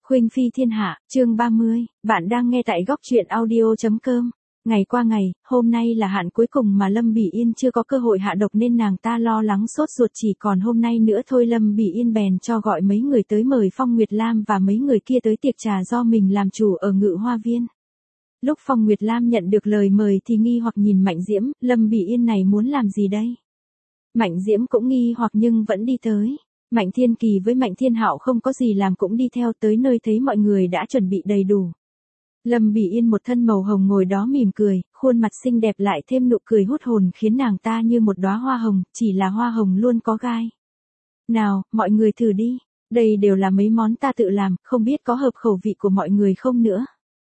Khuynh Phi Thiên Hạ, chương 30, bạn đang nghe tại góc truyện audio.com. Ngày qua ngày, hôm nay là hạn cuối cùng mà Lâm Bỉ Yên chưa có cơ hội hạ độc nên nàng ta lo lắng sốt ruột, chỉ còn hôm nay nữa thôi. Lâm Bỉ Yên bèn cho gọi mấy người tới mời Phong Nguyệt Lam và mấy người kia tới tiệc trà do mình làm chủ ở Ngự Hoa Viên. Lúc Phong Nguyệt Lam nhận được lời mời thì nghi hoặc nhìn Mạnh Diễm, Lâm Bỉ Yên này muốn làm gì đây? Mạnh Diễm cũng nghi hoặc nhưng vẫn đi tới. Mạnh Thiên Kỳ với Mạnh Thiên Hạo không có gì làm cũng đi theo, tới nơi thấy mọi người đã chuẩn bị đầy đủ. Lâm Bỉ Yên một thân màu hồng ngồi đó mỉm cười, khuôn mặt xinh đẹp lại thêm nụ cười hút hồn khiến nàng ta như một đóa hoa hồng, chỉ là hoa hồng luôn có gai. Nào, mọi người thử đi, đây đều là mấy món ta tự làm, không biết có hợp khẩu vị của mọi người không nữa.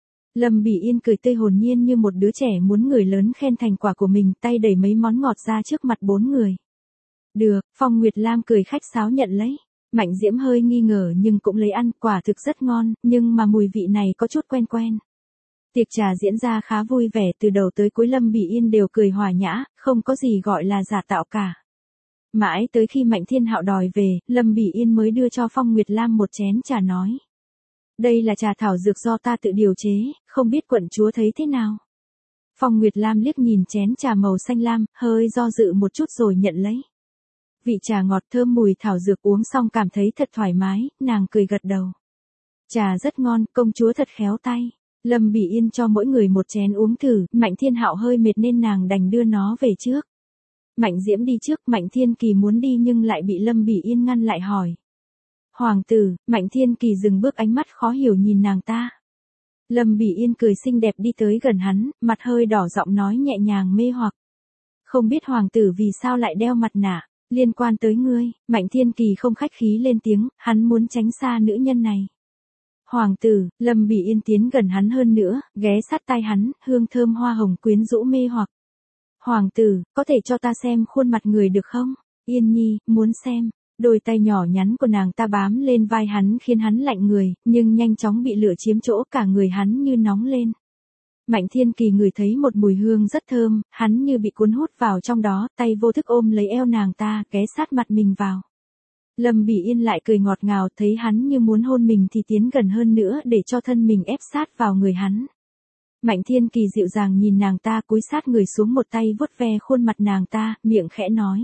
Lâm Bỉ Yên cười tươi hồn nhiên như một đứa trẻ muốn người lớn khen thành quả của mình, tay đẩy mấy món ngọt ra trước mặt bốn người. Được, Phong Nguyệt Lam cười khách sáo nhận lấy. Mạnh Diễm hơi nghi ngờ nhưng cũng lấy ăn, quả thực rất ngon, nhưng mà mùi vị này có chút quen quen. Tiệc trà diễn ra khá vui vẻ, từ đầu tới cuối Lâm Bỉ Yên đều cười hòa nhã, không có gì gọi là giả tạo cả. Mãi tới khi Mạnh Thiên Hạo đòi về, Lâm Bỉ Yên mới đưa cho Phong Nguyệt Lam một chén trà nói. Đây là trà thảo dược do ta tự điều chế, không biết quận chúa thấy thế nào. Phong Nguyệt Lam liếc nhìn chén trà màu xanh lam, hơi do dự một chút rồi nhận lấy. Vị trà ngọt thơm mùi thảo dược, uống xong cảm thấy thật thoải mái, nàng cười gật đầu. Trà rất ngon, công chúa thật khéo tay. Lâm Bỉ Yên cho mỗi người một chén uống thử, Mạnh Thiên Hạo hơi mệt nên nàng đành đưa nó về trước. Mạnh Diễm đi trước, Mạnh Thiên Kỳ muốn đi nhưng lại bị Lâm Bỉ Yên ngăn lại hỏi. Hoàng tử, Mạnh Thiên Kỳ dừng bước, ánh mắt khó hiểu nhìn nàng ta. Lâm Bỉ Yên cười xinh đẹp đi tới gần hắn, mặt hơi đỏ, giọng nói nhẹ nhàng mê hoặc. Không biết hoàng tử vì sao lại đeo mặt nạ? Liên quan tới ngươi. Mạnh Thiên Kỳ không khách khí lên tiếng, hắn muốn tránh xa nữ nhân này. Hoàng tử, Lâm Bỉ Yên tiến gần hắn hơn nữa, ghé sát tai hắn, hương thơm hoa hồng quyến rũ mê hoặc. Hoàng tử, có thể cho ta xem khuôn mặt người được không? Yên Nhi, muốn xem. Đôi tay nhỏ nhắn của nàng ta bám lên vai hắn khiến hắn lạnh người, nhưng nhanh chóng bị lửa chiếm chỗ, cả người hắn như nóng lên. Mạnh Thiên Kỳ ngửi thấy một mùi hương rất thơm, hắn như bị cuốn hút vào trong đó, tay vô thức ôm lấy eo nàng ta, ghé sát mặt mình vào. Lâm Bỉ Yên lại cười ngọt ngào, thấy hắn như muốn hôn mình thì tiến gần hơn nữa để cho thân mình ép sát vào người hắn. Mạnh Thiên Kỳ dịu dàng nhìn nàng ta, cúi sát người xuống, một tay vuốt ve khuôn mặt nàng ta, miệng khẽ nói.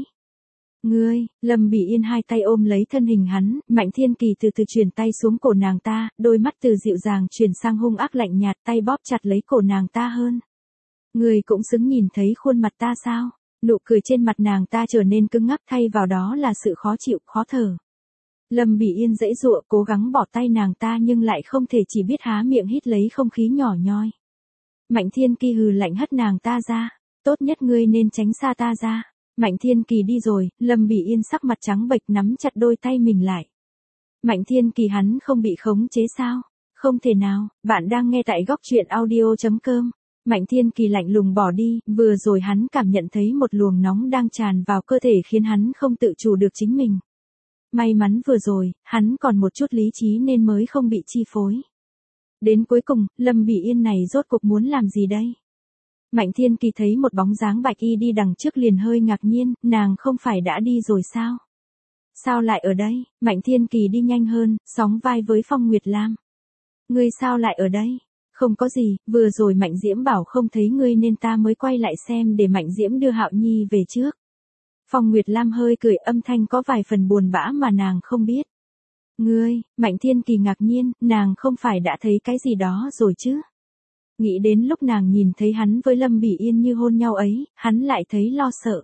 Ngươi, Lâm Bỉ Yên hai tay ôm lấy thân hình hắn, Mạnh Thiên Kỳ từ từ chuyển tay xuống cổ nàng ta, đôi mắt từ dịu dàng chuyển sang hung ác lạnh nhạt, tay bóp chặt lấy cổ nàng ta hơn. Ngươi cũng xứng nhìn thấy khuôn mặt ta sao? Nụ cười trên mặt nàng ta trở nên cứng ngắc, thay vào đó là sự khó chịu, khó thở. Lâm Bỉ Yên giãy giụa cố gắng bỏ tay nàng ta nhưng lại không thể, chỉ biết há miệng hít lấy không khí nhỏ nhoi. Mạnh Thiên Kỳ hừ lạnh hất nàng ta ra. Tốt nhất ngươi nên tránh xa ta ra. Mạnh Thiên Kỳ đi rồi, Lâm Bỉ Yên sắc mặt trắng bệch nắm chặt đôi tay mình lại. Mạnh Thiên Kỳ hắn không bị khống chế sao? Không thể nào, bạn đang nghe tại góc truyện audio.com. Mạnh Thiên Kỳ lạnh lùng bỏ đi, vừa rồi hắn cảm nhận thấy một luồng nóng đang tràn vào cơ thể khiến hắn không tự chủ được chính mình. May mắn vừa rồi, hắn còn một chút lý trí nên mới không bị chi phối. Đến cuối cùng, Lâm Bỉ Yên này rốt cuộc muốn làm gì đây? Mạnh Thiên Kỳ thấy một bóng dáng bạch y đi đằng trước liền hơi ngạc nhiên, nàng không phải đã đi rồi sao? Sao lại ở đây? Mạnh Thiên Kỳ đi nhanh hơn, sóng vai với Phong Nguyệt Lam. Ngươi sao lại ở đây? Không có gì, vừa rồi Mạnh Diễm bảo không thấy ngươi nên ta mới quay lại xem để Mạnh Diễm đưa Hạo Nhi về trước. Phong Nguyệt Lam hơi cười, âm thanh có vài phần buồn bã mà nàng không biết. Ngươi, Mạnh Thiên Kỳ ngạc nhiên, nàng không phải đã thấy cái gì đó rồi chứ? Nghĩ đến lúc nàng nhìn thấy hắn với Lâm Bỉ Yên như hôn nhau ấy, hắn lại thấy lo sợ.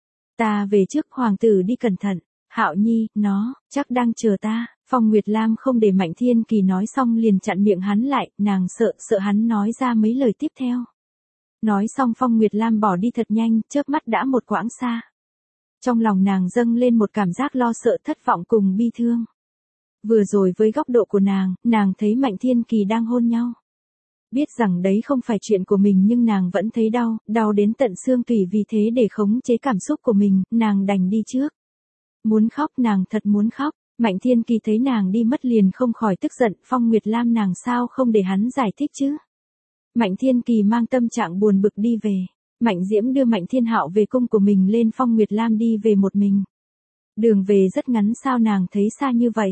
Ta về trước, hoàng tử đi cẩn thận. Hạo Nhi, nó, chắc đang chờ ta. Phong Nguyệt Lam không để Mạnh Thiên Kỳ nói xong liền chặn miệng hắn lại, nàng sợ hắn nói ra mấy lời tiếp theo. Nói xong Phong Nguyệt Lam bỏ đi thật nhanh, chớp mắt đã một quãng xa. Trong lòng nàng dâng lên một cảm giác lo sợ, thất vọng cùng bi thương. Vừa rồi với góc độ của nàng thấy Mạnh Thiên Kỳ đang hôn nhau. Biết rằng đấy không phải chuyện của mình nhưng nàng vẫn thấy đau đến tận xương tủy, vì thế để khống chế cảm xúc của mình, nàng đành đi trước. Muốn khóc, nàng thật muốn khóc. Mạnh Thiên Kỳ thấy nàng đi mất liền không khỏi tức giận, Phong Nguyệt Lam nàng sao không để hắn giải thích chứ? Mạnh Thiên Kỳ mang tâm trạng buồn bực đi về. Mạnh Diễm đưa Mạnh Thiên Hạo về cung của mình lên, Phong Nguyệt Lam đi về một mình. Đường về rất ngắn, sao nàng thấy xa như vậy?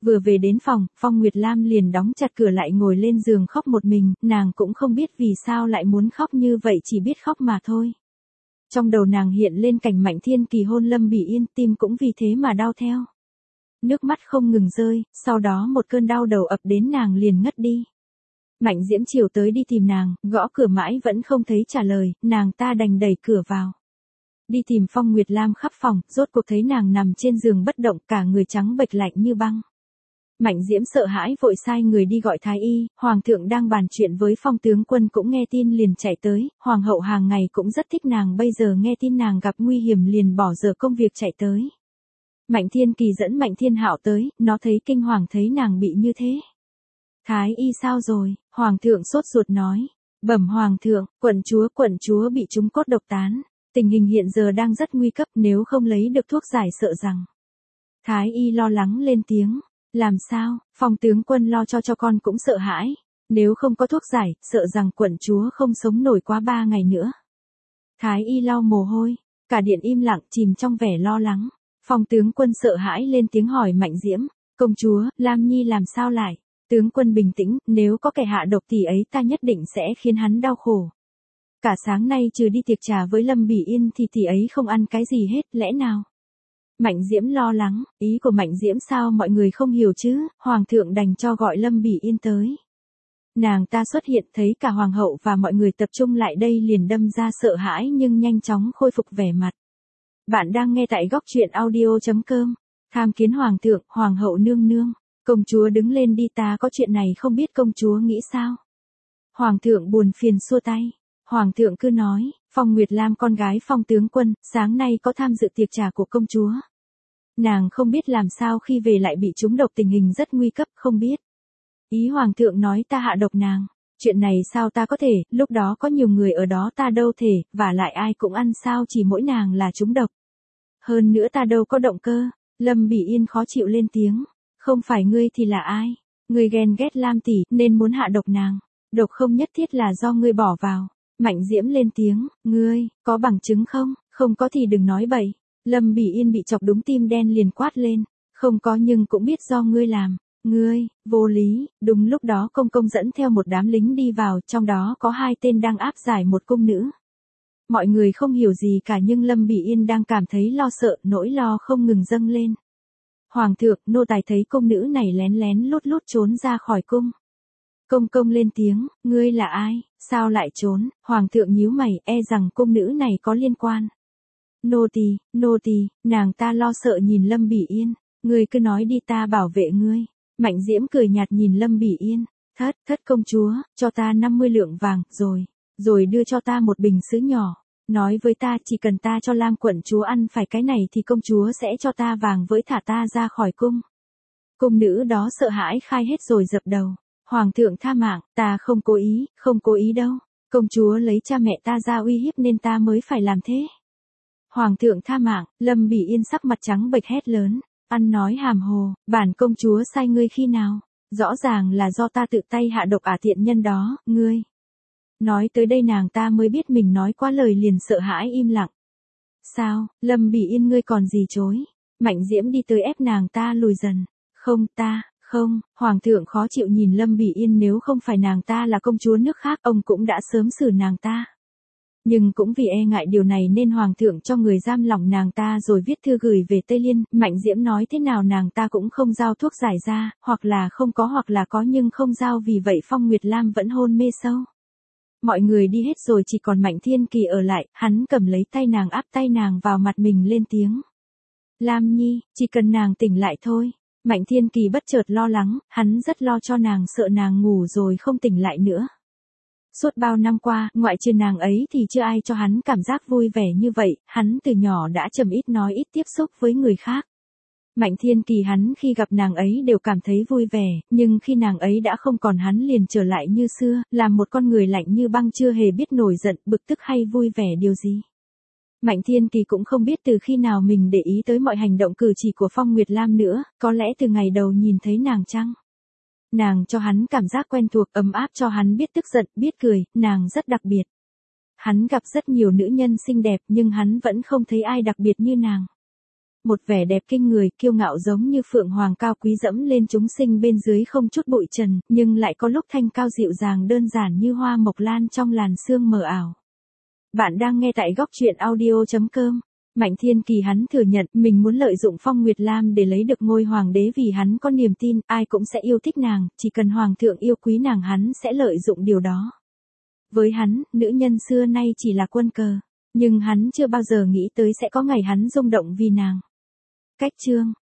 Vừa về đến phòng, Phong Nguyệt Lam liền đóng chặt cửa lại ngồi lên giường khóc một mình, nàng cũng không biết vì sao lại muốn khóc như vậy, chỉ biết khóc mà thôi. Trong đầu nàng hiện lên cảnh Mạnh Thiên Kỳ hôn Lâm Bỉ Yên, tim cũng vì thế mà đau theo. Nước mắt không ngừng rơi, sau đó một cơn đau đầu ập đến nàng liền ngất đi. Mạnh Diễm chiều tới đi tìm nàng, gõ cửa mãi vẫn không thấy trả lời, nàng ta đành đẩy cửa vào. Đi tìm Phong Nguyệt Lam khắp phòng, rốt cuộc thấy nàng nằm trên giường bất động, cả người trắng bệch lạnh như băng. Mạnh Diễm sợ hãi vội sai người đi gọi thái y, Hoàng thượng đang bàn chuyện với Phong tướng quân cũng nghe tin liền chạy tới, Hoàng hậu hàng ngày cũng rất thích nàng, bây giờ nghe tin nàng gặp nguy hiểm liền bỏ dở công việc chạy tới. Mạnh Thiên Kỳ dẫn Mạnh Thiên Hạo tới, nó thấy kinh hoàng thấy nàng bị như thế. Thái y sao rồi? Hoàng thượng sốt ruột nói. Bẩm Hoàng thượng, quận chúa bị trúng cốt độc tán. Tình hình hiện giờ đang rất nguy cấp, nếu không lấy được thuốc giải sợ rằng. Thái y lo lắng lên tiếng. Làm sao? Phong tướng quân lo cho con cũng sợ hãi. Nếu không có thuốc giải, sợ rằng quận chúa không sống nổi quá 3 ngày nữa. Thái y lau mồ hôi. Cả điện im lặng chìm trong vẻ lo lắng. Phong tướng quân sợ hãi lên tiếng hỏi Mạnh Diễm. Công chúa, Lam Nhi làm sao lại? Tướng quân bình tĩnh, nếu có kẻ hạ độc thì ấy ta nhất định sẽ khiến hắn đau khổ. Cả sáng nay trừ đi tiệc trà với Lâm Bỉ Yên thì tỷ ấy không ăn cái gì hết, lẽ nào? Mạnh Diễm lo lắng, ý của Mạnh Diễm sao mọi người không hiểu chứ, Hoàng thượng đành cho gọi Lâm Bỉ Yên tới. Nàng ta xuất hiện thấy cả Hoàng hậu và mọi người tập trung lại đây liền đâm ra sợ hãi nhưng nhanh chóng khôi phục vẻ mặt. Bạn đang nghe tại góc truyện audio.com, tham kiến Hoàng thượng, Hoàng hậu nương nương. Công chúa đứng lên đi, ta có chuyện này không biết công chúa nghĩ sao? Hoàng thượng buồn phiền xua tay. Hoàng thượng cứ nói, Phong Nguyệt Lam con gái Phong tướng quân, sáng nay có tham dự tiệc trà của công chúa. Nàng không biết làm sao khi về lại bị trúng độc, tình hình rất nguy cấp, không biết. Ý Hoàng thượng nói ta hạ độc nàng. Chuyện này sao ta có thể, lúc đó có nhiều người ở đó ta đâu thể, và lại ai cũng ăn sao chỉ mỗi nàng là trúng độc. Hơn nữa ta đâu có động cơ. Lâm Bỉ Yên khó chịu lên tiếng. Không phải ngươi thì là ai? Ngươi ghen ghét Lam tỷ nên muốn hạ độc nàng. Độc không nhất thiết là do ngươi bỏ vào. Mạnh Diễm lên tiếng, ngươi, có bằng chứng không? Không có thì đừng nói bậy. Lâm Bỉ Yên bị chọc đúng tim đen liền quát lên. Không có nhưng cũng biết do ngươi làm. Ngươi, vô lý. Đúng lúc đó công công dẫn theo một đám lính đi vào, trong đó có 2 tên đang áp giải một cung nữ. Mọi người không hiểu gì cả nhưng Lâm Bỉ Yên đang cảm thấy lo sợ, nỗi lo không ngừng dâng lên. Hoàng thượng, nô tài thấy cung nữ này lén lén lút lút trốn ra khỏi cung. Công công lên tiếng, ngươi là ai, sao lại trốn? Hoàng thượng nhíu mày, e rằng cung nữ này có liên quan. Nô tỳ, nàng ta lo sợ nhìn Lâm Bỉ Yên, ngươi cứ nói đi ta bảo vệ ngươi. Mạnh Diễm cười nhạt nhìn Lâm Bỉ Yên, thất công chúa, cho ta 50 lượng vàng, rồi đưa cho ta một bình sứ nhỏ. Nói với ta chỉ cần ta cho Lam quận chúa ăn phải cái này thì công chúa sẽ cho ta vàng với thả ta ra khỏi cung. Cung nữ đó sợ hãi khai hết rồi dập đầu. Hoàng thượng tha mạng, ta không cố ý đâu. Công chúa lấy cha mẹ ta ra uy hiếp nên ta mới phải làm thế. Hoàng thượng tha mạng, Lâm Bỉ Yên sắc mặt trắng bệch hét lớn. Ăn nói hàm hồ, bản công chúa sai ngươi khi nào? Rõ ràng là do ta tự tay hạ độc tiện nhân đó, ngươi. Nói tới đây nàng ta mới biết mình nói quá lời liền sợ hãi im lặng. Sao, Lâm Bỉ Yên ngươi còn gì chối? Mạnh Diễm đi tới ép nàng ta lùi dần. Không, Hoàng thượng khó chịu nhìn Lâm Bỉ Yên, nếu không phải nàng ta là công chúa nước khác ông cũng đã sớm xử nàng ta. Nhưng cũng vì e ngại điều này nên Hoàng thượng cho người giam lỏng nàng ta rồi viết thư gửi về Tây Liên. Mạnh Diễm nói thế nào nàng ta cũng không giao thuốc giải ra, hoặc là không có hoặc là có nhưng không giao, vì vậy Phong Nguyệt Lam vẫn hôn mê sâu. Mọi người đi hết rồi chỉ còn Mạnh Thiên Kỳ ở lại, hắn cầm lấy tay nàng áp tay nàng vào mặt mình lên tiếng. Lam Nhi, chỉ cần nàng tỉnh lại thôi. Mạnh Thiên Kỳ bất chợt lo lắng, hắn rất lo cho nàng, sợ nàng ngủ rồi không tỉnh lại nữa. Suốt bao năm qua, ngoại trừ nàng ấy thì chưa ai cho hắn cảm giác vui vẻ như vậy, hắn từ nhỏ đã chậm ít nói ít tiếp xúc với người khác. Mạnh Thiên Kỳ hắn khi gặp nàng ấy đều cảm thấy vui vẻ, nhưng khi nàng ấy đã không còn hắn liền trở lại như xưa, làm một con người lạnh như băng chưa hề biết nổi giận, bực tức hay vui vẻ điều gì. Mạnh Thiên Kỳ cũng không biết từ khi nào mình để ý tới mọi hành động cử chỉ của Phong Nguyệt Lam nữa, có lẽ từ ngày đầu nhìn thấy nàng chăng? Nàng cho hắn cảm giác quen thuộc, ấm áp, cho hắn biết tức giận, biết cười, nàng rất đặc biệt. Hắn gặp rất nhiều nữ nhân xinh đẹp nhưng hắn vẫn không thấy ai đặc biệt như nàng. một vẻ đẹp kinh người, kiêu ngạo giống như phượng hoàng cao quý dẫm lên chúng sinh bên dưới không chút bụi trần, nhưng lại có lúc thanh cao dịu dàng đơn giản như hoa mộc lan trong làn sương mờ ảo. Bạn đang nghe tại góc truyện audio.com. Mạnh Thiên Kỳ hắn thừa nhận mình muốn lợi dụng Phong Nguyệt Lam để lấy được ngôi hoàng đế vì hắn có niềm tin ai cũng sẽ yêu thích nàng, chỉ cần hoàng thượng yêu quý nàng hắn sẽ lợi dụng điều đó. Với hắn, nữ nhân xưa nay chỉ là quân cờ, nhưng hắn chưa bao giờ nghĩ tới sẽ có ngày hắn rung động vì nàng. Cách chương